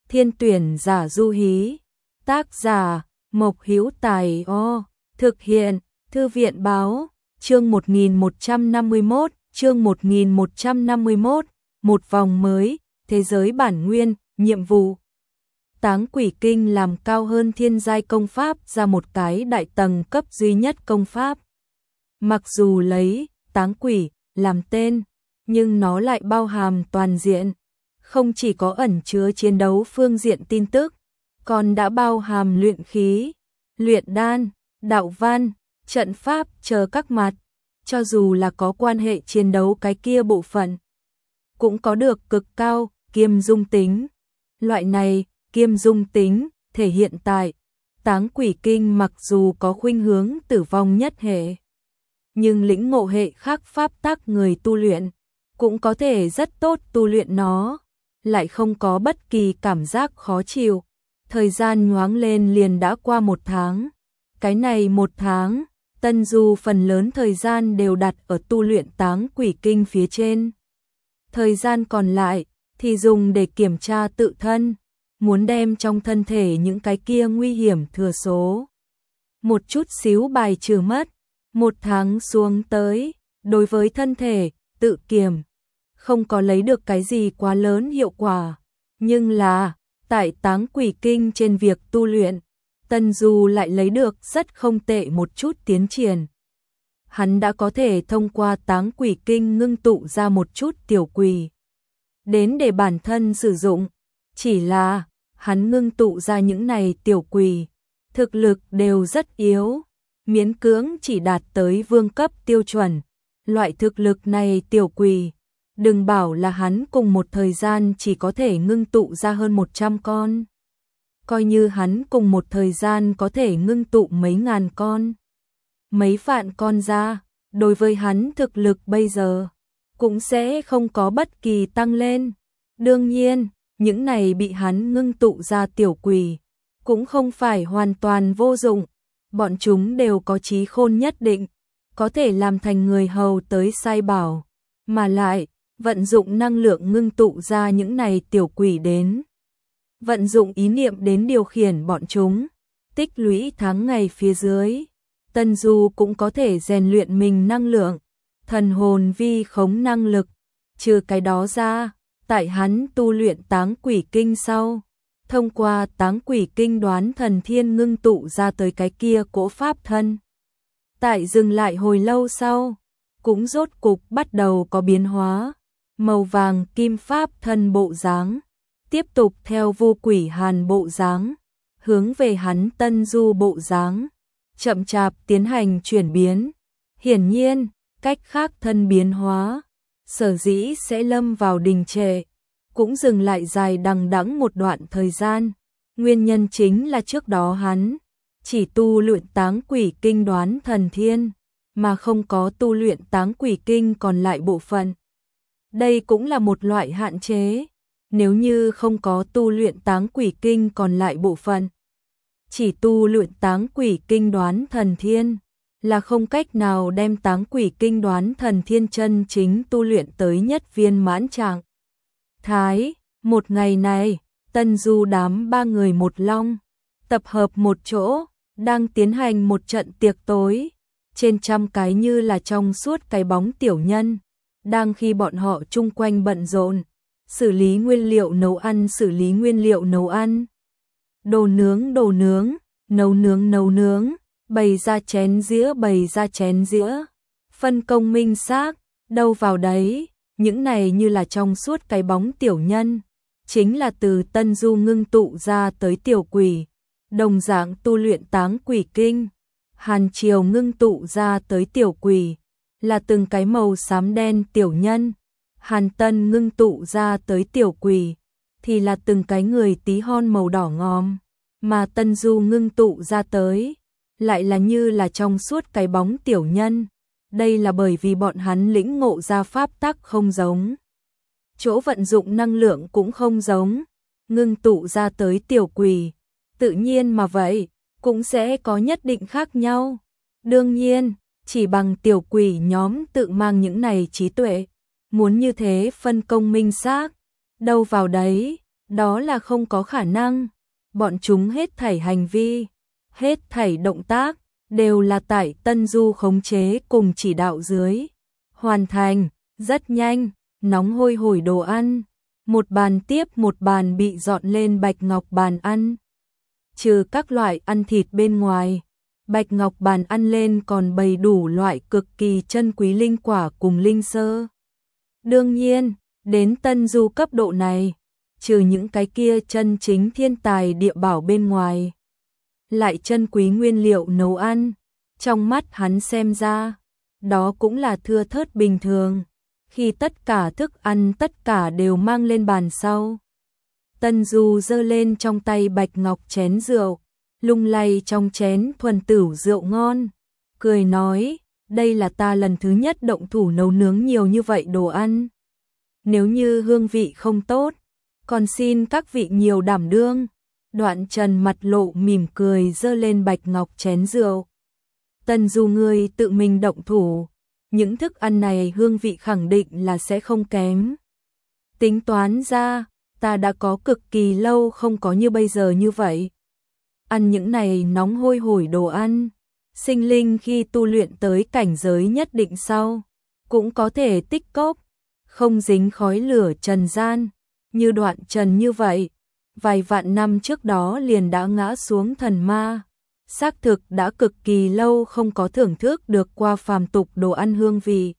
Thiên tuyển giả du hí. Tác giả Mộc Hữu Tài. Thực hiện Thư viện báo. Chương 1151, chương 1151, một vòng mới, thế giới bản nguyên, nhiệm vụ. Táng quỷ kinh làm cao hơn thiên giai công pháp ra một cái đại tầng cấp duy nhất công pháp. Mặc dù lấy táng quỷ làm tên, nhưng nó lại bao hàm toàn diện, không chỉ có ẩn chứa chiến đấu phương diện tin tức, còn đã bao hàm luyện khí, luyện đan, đạo văn, trận pháp chờ các mặt, cho dù là có quan hệ chiến đấu cái kia bộ phận, cũng có được cực cao kiêm dung tính. Loại này kiêm dung tính thể hiện tại táng quỷ kinh mặc dù có khuynh hướng tử vong nhất hệ, nhưng lĩnh ngộ hệ khác pháp tắc người tu luyện cũng có thể rất tốt tu luyện nó, lại không có bất kỳ cảm giác khó chịu. Thời gian nhoáng lên liền đã qua 1 tháng. Cái này 1 tháng, Tân Du phần lớn thời gian đều đặt ở tu luyện táng quỷ kinh phía trên. Thời gian còn lại thì dùng để kiểm tra tự thân, muốn đem trong thân thể những cái kia nguy hiểm thừa số một chút xíu bài trừ mất. 1 tháng xuống tới, đối với thân thể, tự kiểm, không có lấy được cái gì quá lớn hiệu quả. Nhưng là, tại táng quỷ kinh trên việc tu luyện, Tân Du lại lấy được rất không tệ một chút tiến triển. Hắn đã có thể thông qua táng quỷ kinh ngưng tụ ra một chút tiểu quỷ đến để bản thân sử dụng. Chỉ là, hắn ngưng tụ ra những này tiểu quỷ, thực lực đều rất yếu, miễn cưỡng chỉ đạt tới vương cấp tiêu chuẩn. Loại thực lực này tiểu quỷ, đừng bảo là hắn cùng một thời gian chỉ có thể ngưng tụ ra hơn 100 con. Coi như hắn cùng một thời gian có thể ngưng tụ mấy ngàn con, mấy vạn con ra, đối với hắn thực lực bây giờ cũng sẽ không có bất kỳ tăng lên. Đương nhiên, những này bị hắn ngưng tụ ra tiểu quỷ cũng không phải hoàn toàn vô dụng, bọn chúng đều có trí khôn nhất định, có thể làm thành người hầu tới sai bảo, mà lại vận dụng năng lượng ngưng tụ ra những này tiểu quỷ đến, vận dụng ý niệm đến điều khiển bọn chúng. Tích lũy tháng ngày phía dưới, Tân Du cũng có thể rèn luyện mình năng lượng, thần hồn vi khống năng lực. Trừ cái đó ra, tại hắn tu luyện táng quỷ kinh sau, thông qua táng quỷ kinh đoán thần thiên ngưng tụ ra tới cái kia cỗ pháp thân. Tại dừng lại hồi lâu sau, cũng rốt cục bắt đầu có biến hóa, màu vàng kim pháp thân bộ dáng, tiếp tục theo vô quỷ hàn bộ dáng, hướng về hắn Tân Du bộ dáng, chậm chạp tiến hành chuyển biến. Hiển nhiên, cách khác thân biến hóa, sở dĩ sẽ lâm vào đình trệ, cũng dừng lại dài đằng đẵng một đoạn thời gian. Nguyên nhân chính là trước đó hắn chỉ tu luyện táng quỷ kinh đoán thần thiên, mà không có tu luyện táng quỷ kinh còn lại bộ phận. Đây cũng là một loại hạn chế. Nếu như không có tu luyện táng quỷ kinh còn lại bộ phận, chỉ tu luyện táng quỷ kinh đoán thần thiên, là không cách nào đem táng quỷ kinh đoán thần thiên chân chính tu luyện tới nhất viên mãn trạng thái. Một ngày này, Tân Du đám 3 người một long, tập hợp một chỗ, đang tiến hành một trận tiệc tối. Trên trăm cái như là trong suốt cái bóng tiểu nhân, đang khi bọn họ chung quanh bận rộn, xử lý nguyên liệu nấu ăn, xử lý nguyên liệu nấu ăn. Đồ nướng, nấu nướng, bày ra chén dĩa, bày ra chén dĩa. Phân công minh xác, đâu vào đấy, những này như là trong suốt cái bóng tiểu nhân, chính là từ Tân Du ngưng tụ ra tới tiểu quỷ. Đồng dạng tu luyện táng quỷ kinh, Hàn Triều ngưng tụ ra tới tiểu quỷ, là từng cái màu xám đen tiểu nhân. Hàn Tân ngưng tụ ra tới tiểu quỷ, thì là từng cái người tí hon màu đỏ ngòm, mà Tân Du ngưng tụ ra tới, lại là như là trong suốt cái bóng tiểu nhân. Đây là bởi vì bọn hắn lĩnh ngộ ra pháp tắc không giống, chỗ vận dụng năng lượng cũng không giống, ngưng tụ ra tới tiểu quỷ, tự nhiên mà vậy, cũng sẽ có nhất định khác nhau. Đương nhiên, chỉ bằng tiểu quỷ nhóm tự mang những này trí tuệ, muốn như thế phân công minh xác, đâu vào đấy, Đó là không có khả năng. Bọn chúng hết thảy hành vi, hết thảy động tác, đều là tại Tân Du khống chế cùng chỉ đạo dưới. Hoàn thành, rất nhanh, nóng hôi hổi đồ ăn. Một bàn tiếp một bàn bị dọn lên Bạch Ngọc bàn ăn. Trừ các loại ăn thịt bên ngoài, Bạch Ngọc bàn ăn lên còn bày đủ loại cực kỳ chân quý linh quả cùng linh sơ. Đương nhiên, đến Tân Du cấp độ này, trừ những cái kia chân chính thiên tài địa bảo bên ngoài, lại chân quý nguyên liệu nấu ăn, trong mắt hắn xem ra, đó cũng là thưa thớt bình thường. Khi tất cả thức ăn tất cả đều mang lên bàn sau, Tân Du giơ lên trong tay Bạch Ngọc chén rượu, lung lay trong chén thuần tửu rượu ngon, cười nói, đây là ta lần thứ nhất động thủ nấu nướng nhiều như vậy đồ ăn. Nếu như hương vị không tốt, còn xin các vị nhiều đảm đương. Đoạn Trần mặt lộ mỉm cười giơ lên Bạch Ngọc chén rượu. Tân Du ngươi tự mình động thủ, những thức ăn này hương vị khẳng định là sẽ không kém. Tính toán ra, ta đã có cực kỳ lâu không có như bây giờ như vậy. Ăn những này nóng hôi hổi đồ ăn, sinh linh khi tu luyện tới cảnh giới nhất định sau, cũng có thể tích cốc, không dính khói lửa trần gian, như Đoạn Trần như vậy. Vài vạn năm trước đó liền đã ngã xuống thần ma, xác thực đã cực kỳ lâu không có thưởng thức được qua phàm tục đồ ăn hương vị.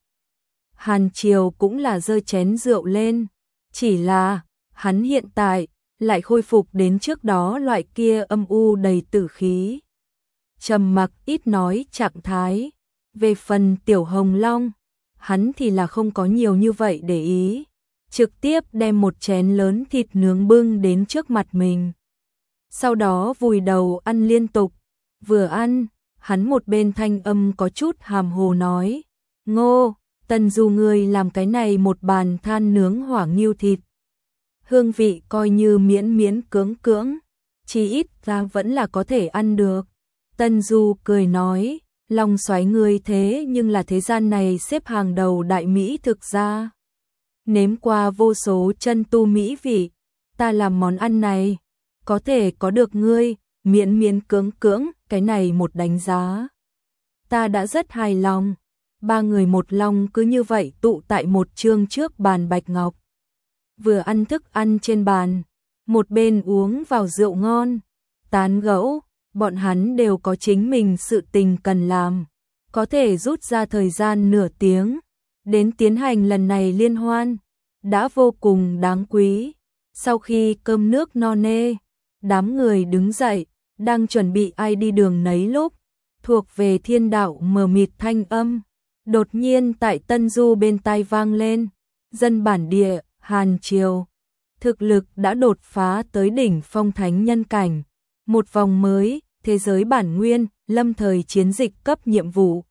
Hàn Triều cũng là giơ chén rượu lên, chỉ là hắn hiện tại lại khôi phục đến trước đó loại kia âm u đầy tử khí, trầm mặc ít nói trạng thái. Về phần Tiểu Hồng Long, hắn thì là không có nhiều như vậy để ý, trực tiếp đem một chén lớn thịt nướng bưng đến trước mặt mình. Sau đó vùi đầu ăn liên tục, vừa ăn, hắn một bên thanh âm có chút hàm hồ nói, Ngô, Tân Du ngươi làm cái này một bàn than nướng hỏa ngưu thịt. Hương vị coi như miễn miễn cưỡng cưỡng, chỉ ít ra vẫn là có thể ăn được. Tân Du cười nói, Long Soái ngươi thế nhưng là thế gian này xếp hàng đầu đại mỹ thực ra. Nếm qua vô số chân tu mỹ vị, ta làm món ăn này, có thể có được ngươi, miễn miễn cưỡng cưỡng, cái này một đánh giá. Ta đã rất hài lòng, ba người một lòng cứ như vậy tụ tại một chương trước bàn Bạch Ngọc. Vừa ăn thức ăn trên bàn, một bên uống vào rượu ngon, tán gẫu, bọn hắn đều có chính mình sự tình cần làm, có thể rút ra thời gian nửa tiếng, đến tiến hành lần này liên hoan, đã vô cùng đáng quý. Sau khi cơm nước no nê, đám người đứng dậy, đang chuẩn bị ai đi đường nấy lúc, thuộc về thiên đạo mờ mịt thanh âm, đột nhiên tại Tân Du bên tai vang lên, dân bản địa, Hàn Triều, thực lực đã đột phá tới đỉnh phong thánh nhân cảnh, một vòng mới, thế giới bản nguyên, lâm thời chiến dịch cấp nhiệm vụ.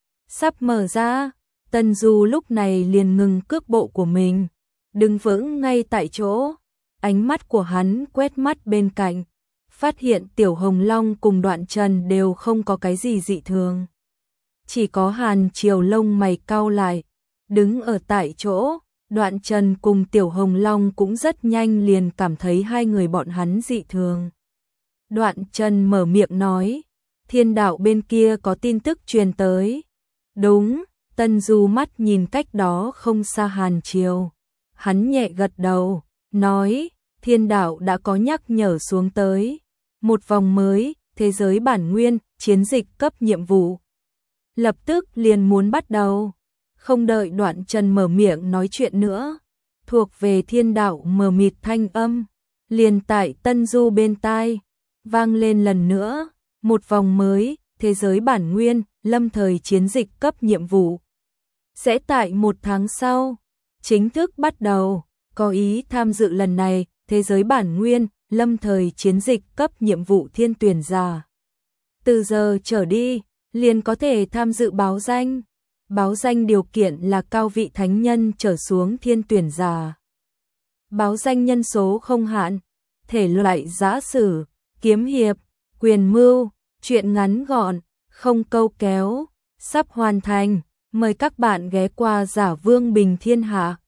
Sắp mở ra, Tân Du lúc này liền ngừng cước bộ của mình, đứng vững ngay tại chỗ, ánh mắt của hắn quét mắt bên cạnh, phát hiện Tiểu Hồng Long cùng Đoạn Trần đều không có cái gì dị thường. Chỉ có Hàn Triều lông mày cau lại, đứng ở tại chỗ, Đoạn Trần cùng Tiểu Hồng Long cũng rất nhanh liền cảm thấy hai người bọn hắn dị thường. Đoạn Trần mở miệng nói, thiên đạo bên kia có tin tức truyền tới. Đúng, Tân Du mắt nhìn cách đó không xa Hàn Triều. Hắn nhẹ gật đầu, nói, thiên đạo đã có nhắc nhở xuống tới. Một vòng mới, thế giới bản nguyên, chiến dịch cấp nhiệm vụ. Lập tức liền muốn bắt đầu. Không đợi Đoạn Trần mở miệng nói chuyện nữa, thuộc về thiên đạo mờ mịt thanh âm, liền tại Tân Du bên tai, vang lên lần nữa, một vòng mới, thế giới bản nguyên, lâm thời chiến dịch cấp nhiệm vụ. Sẽ tại một tháng sau, chính thức bắt đầu, có ý tham dự lần này, thế giới bản nguyên, lâm thời chiến dịch cấp nhiệm vụ thiên tuyển giả. Từ giờ trở đi, liền có thể tham dự báo danh. Báo danh điều kiện là cao vị thánh nhân trở xuống thiên tuyển giả. Báo danh nhân số không hạn, thể loại giã sử, kiếm hiệp, quyền mưu, truyện ngắn gọn, không câu kéo, sắp hoàn thành. Mời các bạn ghé qua Giả Vương Bình Thiên Hạ.